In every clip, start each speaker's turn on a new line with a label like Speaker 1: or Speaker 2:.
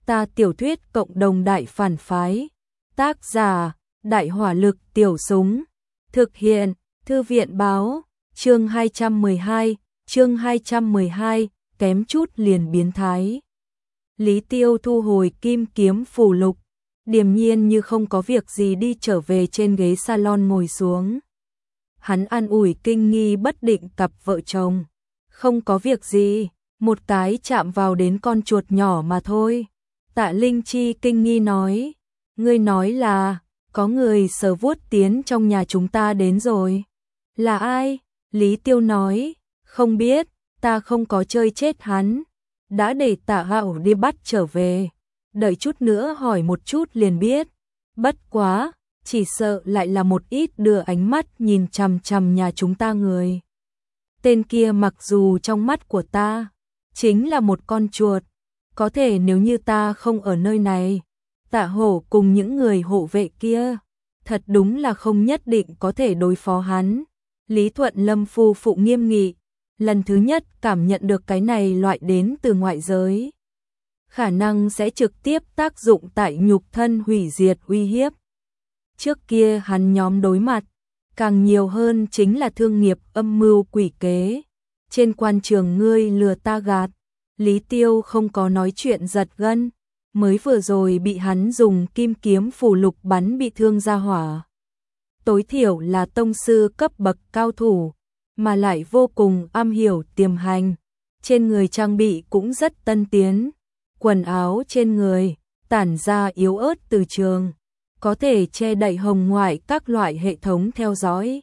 Speaker 1: Ta tiểu thuyết cộng đồng đại phản phái. Tác giả, Đại hỏa lực tiểu súng. Thực hiện, Thư viện báo, chương 212, kém chút liền biến thái. Lý Tiêu thu hồi kim kiếm phù lục, điềm nhiên như không có việc gì đi trở về trên ghế salon ngồi xuống. Hắn an ủi kinh nghi bất định cặp vợ chồng. Không có việc gì, một cái chạm vào đến con chuột nhỏ mà thôi. Tạ Linh Chi kinh nghi nói, ngươi nói là, có người sờ vuốt tiến trong nhà chúng ta đến rồi. Là ai? Lý Tiêu nói, không biết, ta không có chơi chết hắn. Đã để Tạ Hạo đi bắt trở về. Đợi chút nữa hỏi một chút liền biết. Bất quá, chỉ sợ lại là một ít đưa ánh mắt nhìn chằm chằm nhà chúng ta người. Tên kia mặc dù trong mắt của ta chính là một con chuột, có thể nếu như ta không ở nơi này, Tạ Hổ cùng những người hộ vệ kia, thật đúng là không nhất định có thể đối phó hắn. Lý Thuận Lâm phu phụ nghiêm nghị, lần thứ nhất cảm nhận được cái này loại đến từ ngoại giới. Khả năng sẽ trực tiếp tác dụng tại nhục thân hủy diệt uy hiếp. Trước kia hắn nhóm đối mặt, càng nhiều hơn chính là thương nghiệp âm mưu quỷ kế. Trên quan trường ngươi lừa ta gạt, Lý Tiêu không có nói chuyện giật gân, mới vừa rồi bị hắn dùng kim kiếm phù lục bắn bị thương ra hỏa. Tối thiểu là tông sư cấp bậc cao thủ, mà lại vô cùng am hiểu tiềm hành. Trên người trang bị cũng rất tân tiến, quần áo trên người tản ra yếu ớt từ trường, có thể che đậy hồng ngoại các loại hệ thống theo dõi.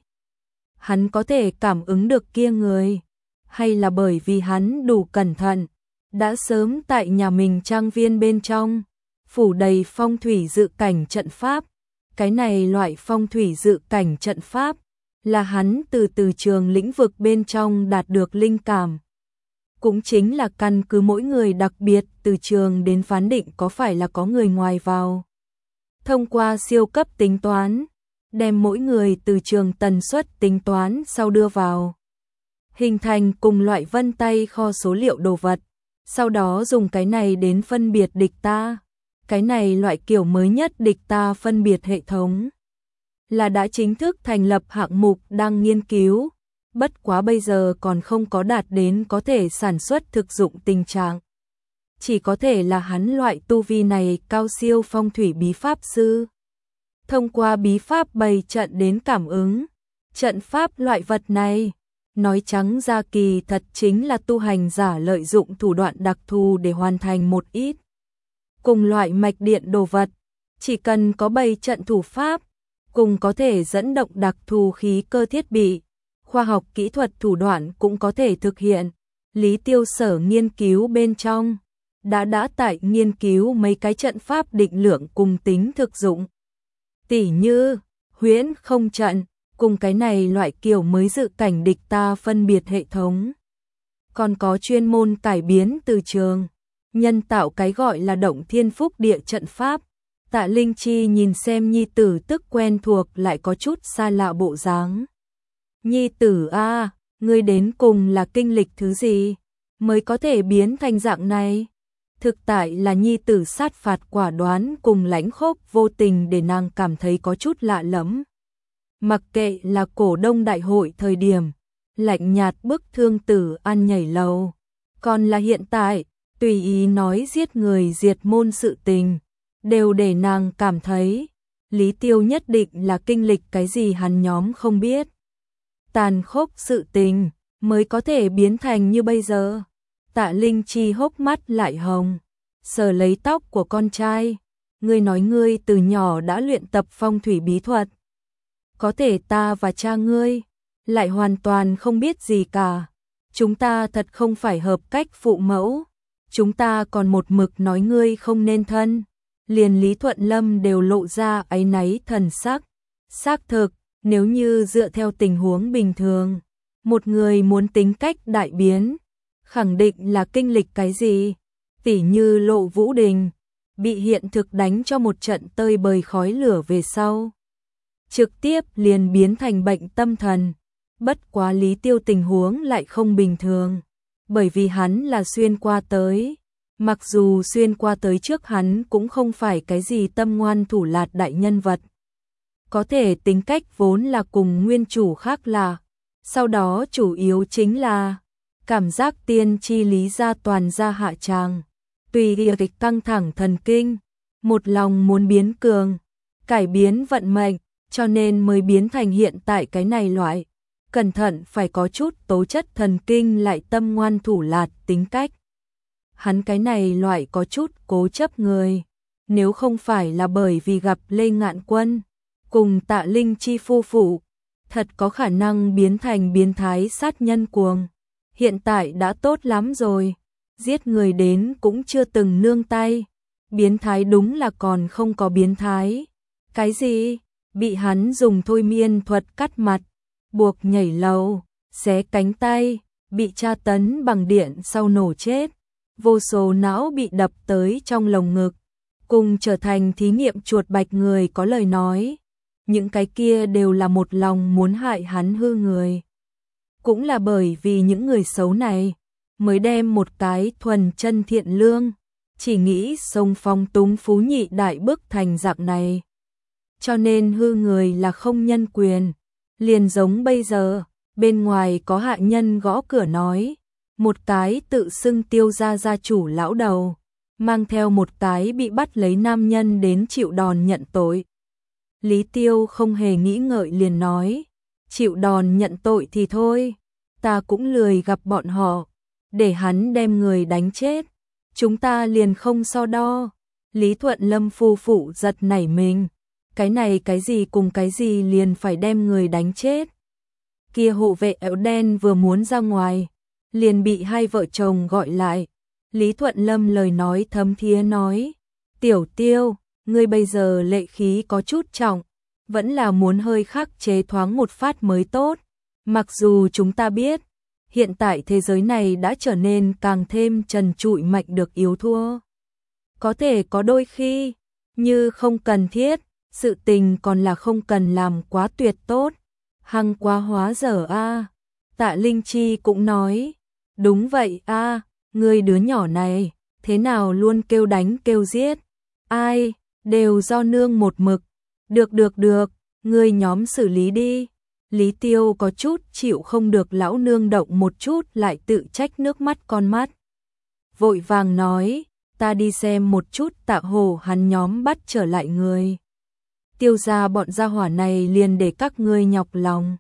Speaker 1: Hắn có thể cảm ứng được kia người, hay là bởi vì hắn đủ cẩn thận, đã sớm tại nhà mình trang viên bên trong phủ đầy phong thủy dự cảnh trận pháp. Cái này loại phong thủy dự cảnh trận pháp là hắn từ trường lĩnh vực bên trong đạt được linh cảm. Cũng chính là căn cứ mỗi người đặc biệt từ trường đến phán định có phải là có người ngoài vào. Thông qua siêu cấp tính toán, đem mỗi người từ trường tần suất tính toán sau đưa vào, hình thành cùng loại vân tay kho số liệu đồ vật, sau đó dùng cái này đến phân biệt địch ta. Cái này loại kiểu mới nhất địch ta phân biệt hệ thống là đã chính thức thành lập hạng mục đang nghiên cứu, bất quá bây giờ còn không có đạt đến có thể sản xuất thực dụng tình trạng. Chỉ có thể là hắn loại tu vi này cao siêu phong thủy bí pháp sư. Thông qua bí pháp bày trận đến cảm ứng, trận pháp loại vật này, nói trắng ra kỳ thật chính là tu hành giả lợi dụng thủ đoạn đặc thù để hoàn thành một ít cùng loại mạch điện đồ vật. Chỉ cần có bày trận thủ pháp, cùng có thể dẫn động đặc thù khí cơ thiết bị, khoa học kỹ thuật thủ đoạn cũng có thể thực hiện. Lý Tiêu sở nghiên cứu bên trong đã tại nghiên cứu mấy cái trận pháp định lượng cùng tính thực dụng. Tỉ như huyễn không trận, cùng cái này loại kiểu mới dự cảnh địch ta phân biệt hệ thống. Còn có chuyên môn cải biến từ trường, nhân tạo cái gọi là động thiên phúc địa trận pháp. Tạ Linh Chi nhìn xem nhi tử tức quen thuộc lại có chút xa lạ bộ dáng. Nhi tử a, ngươi đến cùng là kinh lịch thứ gì mới có thể biến thành dạng này? Thực tại là nhi tử sát phạt quả đoán cùng lãnh khốc vô tình để nàng cảm thấy có chút lạ lẫm. Mặc kệ là cổ đông đại hội thời điểm, lạnh nhạt bức thương tử ăn nhảy lầu, còn là hiện tại, tùy ý nói giết người diệt môn sự tình, đều để nàng cảm thấy, Lý Tiêu nhất định là kinh lịch cái gì hắn nhóm không biết. Tàn khốc sự tình, mới có thể biến thành như bây giờ. Tạ Linh Chi hốc mắt lại hồng, sờ lấy tóc của con trai. Ngươi nói ngươi từ nhỏ đã luyện tập phong thủy bí thuật. Có thể ta và cha ngươi lại hoàn toàn không biết gì cả. Chúng ta thật không phải hợp cách phụ mẫu. Chúng ta còn một mực nói ngươi không nên thân. Liền Lý Thuận Lâm đều lộ ra áy náy thần sắc. Xác thực, nếu như dựa theo tình huống bình thường, một người muốn tính cách đại biến, khẳng định là kinh lịch cái gì, tỉ như Lộ Vũ Đình, bị hiện thực đánh cho một trận tơi bời khói lửa về sau. Trực tiếp liền biến thành bệnh tâm thần, bất quá Lý Tiêu tình huống lại không bình thường, bởi vì hắn là xuyên qua tới, Mặc dù xuyên qua tới trước hắn cũng không phải cái gì tâm ngoan thủ lạt đại nhân vật. Có thể tính cách vốn là cùng nguyên chủ khác lạ. Sau đó chủ yếu chính là cảm giác tiên tri lý gia toàn ra hạ tràng. Tùy kịch căng thẳng thần kinh, một lòng muốn biến cường, cải biến vận mệnh, cho nên mới biến thành hiện tại cái này loại. Cẩn thận phải có chút tố chất thần kinh lại tâm ngoan thủ lạt tính cách. Hắn cái này loại có chút cố chấp người. Nếu không phải là bởi vì gặp Lê Ngạn Quân cùng Tạ Linh Chi phu phụ, thật có khả năng biến thành biến thái sát nhân cuồng. Hiện tại đã tốt lắm rồi, giết người đến cũng chưa từng nương tay. Biến thái đúng là còn không có biến thái. Cái gì? Bị hắn dùng thôi miên thuật cắt mặt, buộc nhảy lầu, xé cánh tay, bị tra tấn bằng điện sau nổ chết. Vô số não bị đập tới trong lồng ngực, cùng trở thành thí nghiệm chuột bạch người có lời nói. Những cái kia đều là một lòng muốn hại hắn hư người. Cũng là bởi vì những người xấu này mới đem một cái thuần chân thiện lương, chỉ nghĩ sông phong túng phú nhị đại bức thành dạng này. Cho nên hư người là không nhân quyền. Liền giống bây giờ, bên ngoài có hạ nhân gõ cửa nói, một cái tự xưng Tiêu gia gia chủ lão đầu, mang theo một cái bị bắt lấy nam nhân đến chịu đòn nhận tội. Lý Tiêu không hề nghĩ ngợi liền nói, chịu đòn nhận tội thì thôi, ta cũng lười gặp bọn họ, để hắn đem người đánh chết, chúng ta liền không so đo. Lý Thuận Lâm phu phụ giật nảy mình, cái này cái gì cùng cái gì liền phải đem người đánh chết. Kia hộ vệ áo đen vừa muốn ra ngoài, liền bị hai vợ chồng gọi lại. Lý Thuận Lâm lời nói thấm thía nói, Tiểu Tiêu, ngươi bây giờ lệ khí có chút trọng, vẫn là muốn hơi khắc chế thoáng một phát mới tốt. Mặc dù chúng ta biết, hiện tại thế giới này đã trở nên càng thêm trần trụi mạnh được yếu thua. Có thể có đôi khi, như không cần thiết, sự tình còn là không cần làm quá tuyệt tốt. Hăng quá hóa dở a. Tạ Linh Chi cũng nói, đúng vậy a, ngươi đứa nhỏ này, thế nào luôn kêu đánh kêu giết. Ai, đều do nương một mực. Được, ngươi nhóm xử lý đi. Lý Tiêu có chút chịu không được lão nương động một chút lại tự trách nước mắt con mắt. Vội vàng nói, ta đi xem một chút Tạ Hồ hắn nhóm bắt trở lại người. Tiêu gia bọn gia hỏa này liền để các ngươi nhọc lòng.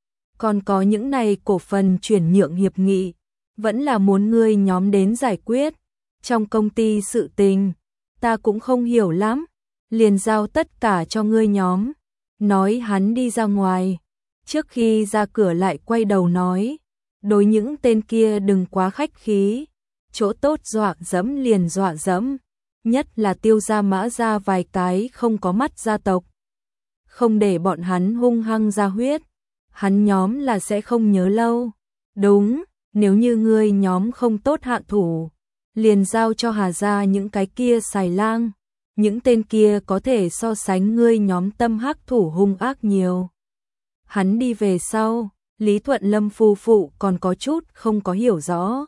Speaker 1: Còn có những này cổ phần chuyển nhượng hiệp nghị, vẫn là muốn ngươi nhóm đến giải quyết. Trong công ty sự tình, ta cũng không hiểu lắm, liền giao tất cả cho ngươi nhóm. Nói hắn đi ra ngoài, trước khi ra cửa lại quay đầu nói, đối những tên kia đừng quá khách khí, chỗ tốt dọa dẫm liền dọa dẫm, nhất là Tiêu gia Mã gia vài cái không có mắt gia tộc. Không để bọn hắn hung hăng ra huyết, hắn nhóm là sẽ không nhớ lâu. Đúng, nếu như ngươi nhóm không tốt hạ thủ, liền giao cho Hà gia những cái kia xài lang, những tên kia có thể so sánh ngươi nhóm tâm hắc thủ hung ác nhiều. Hắn đi về sau, Lý Thuận Lâm phu phụ còn có chút không có hiểu rõ.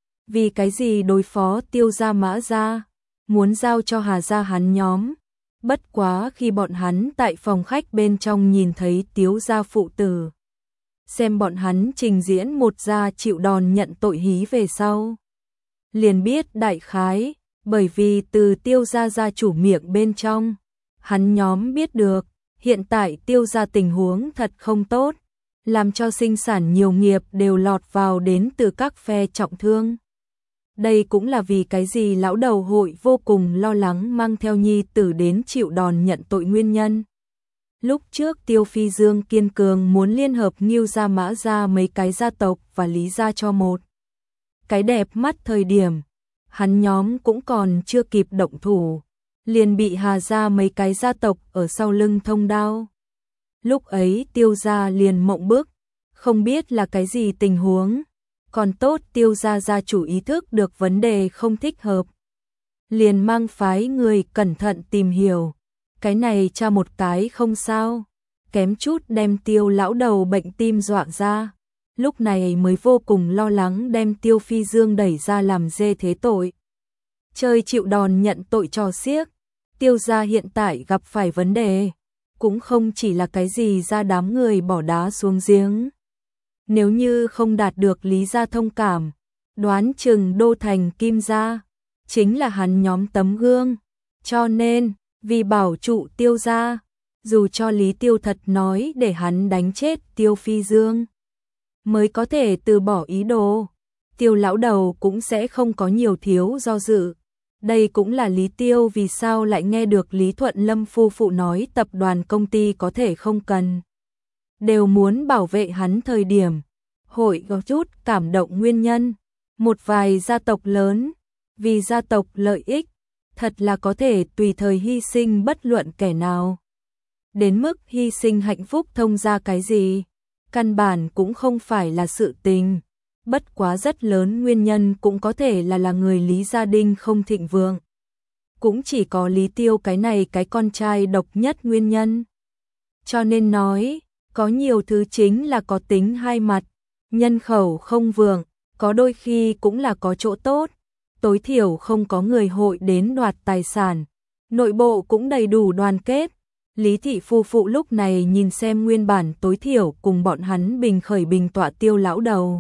Speaker 1: Vì cái gì đối phó Tiêu gia Mã gia, muốn giao cho Hà gia hắn nhóm. Bất quá khi bọn hắn tại phòng khách bên trong nhìn thấy Tiếu gia phụ tử, xem bọn hắn trình diễn một gia chịu đòn nhận tội hí về sau, liền biết đại khái, bởi vì từ Tiêu gia gia chủ miệng bên trong, hắn nhóm biết được, hiện tại Tiêu gia tình huống thật không tốt, làm cho sinh sản nhiều nghiệp đều lọt vào đến từ các phe trọng thương. Đây cũng là vì cái gì lão đầu hội vô cùng lo lắng mang theo nhi tử đến chịu đòn nhận tội nguyên nhân. Lúc trước Tiêu Phi Dương kiên cường muốn liên hợp Ngưu gia Mã gia mấy cái gia tộc và Lý gia cho một cái đẹp mắt thời điểm, hắn nhóm cũng còn chưa kịp động thủ, liền bị Hà gia mấy cái gia tộc ở sau lưng thông đao. Lúc ấy Tiêu gia liền mộng bức, không biết là cái gì tình huống. Còn tốt Tiêu gia gia chủ ý thức được vấn đề không thích hợp, liền mang phái người cẩn thận tìm hiểu, cái này tra một cái không sao, kém chút đem Tiêu lão đầu bệnh tim dọa ra, lúc này mới vô cùng lo lắng đem Tiêu Phi Dương đẩy ra làm dê thế tội. chơi chịu đòn nhận tội trò xiếc. Tiêu gia hiện tại gặp phải vấn đề, cũng không chỉ là cái gì ra đám người bỏ đá xuống giếng. Nếu như không đạt được Lý gia thông cảm, đoán chừng đô thành Kim gia chính là hắn nhóm tấm gương. Cho nên, vì bảo trụ Tiêu gia, dù cho Lý Tiêu thật nói để hắn đánh chết Tiêu Phi Dương, mới có thể từ bỏ ý đồ, Tiêu lão đầu cũng sẽ không có nhiều thiếu do dự. Đây cũng là Lý Tiêu vì sao lại nghe được Lý Thuận Lâm phu phụ nói tập đoàn công ty có thể không cần, đều muốn bảo vệ hắn thời điểm hội có chút cảm động nguyên nhân. Một vài gia tộc lớn, vì gia tộc lợi ích, thật là có thể tùy thời hy sinh bất luận kẻ nào. Đến mức hy sinh hạnh phúc thông gia cái gì, căn bản cũng không phải là sự tình. Bất quá rất lớn nguyên nhân cũng có thể là người Lý gia đình không thịnh vượng. Cũng chỉ có Lý Tiêu cái này cái con trai độc nhất nguyên nhân. Cho nên nói, có nhiều thứ chính là có tính hai mặt, nhân khẩu không vượng, có đôi khi cũng là có chỗ tốt, tối thiểu không có người hội đến đoạt tài sản, nội bộ cũng đầy đủ đoàn kết. Lý thị phu phụ lúc này nhìn xem nguyên bản tối thiểu cùng bọn hắn bình khởi bình tọa Tiêu lão đầu,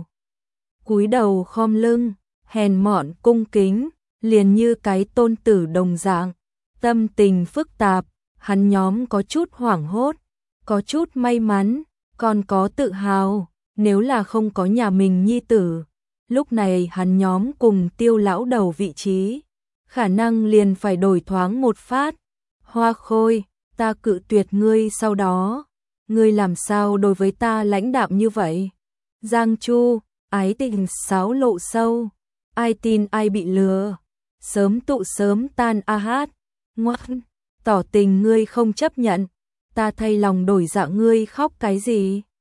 Speaker 1: cúi đầu khom lưng, hèn mọn cung kính, liền như cái tôn tử đồng dạng, tâm tình phức tạp, hắn nhóm có chút hoảng hốt, có chút may mắn, còn có tự hào, nếu là không có nhà mình nhi tử, lúc này hắn nhóm cùng Tiêu lão đầu vị trí, khả năng liền phải đổi thoáng một phát. Hoa Khôi, ta cự tuyệt ngươi, sau đó ngươi làm sao đối với ta lãnh đạm như vậy? Giang Chu, ái tình xáo lộ sâu, ai tin ai bị lừa, sớm tụ sớm tan a hát, ngoan, tỏ tình ngươi không chấp nhận, ta thay lòng đổi dạ ngươi khóc cái gì?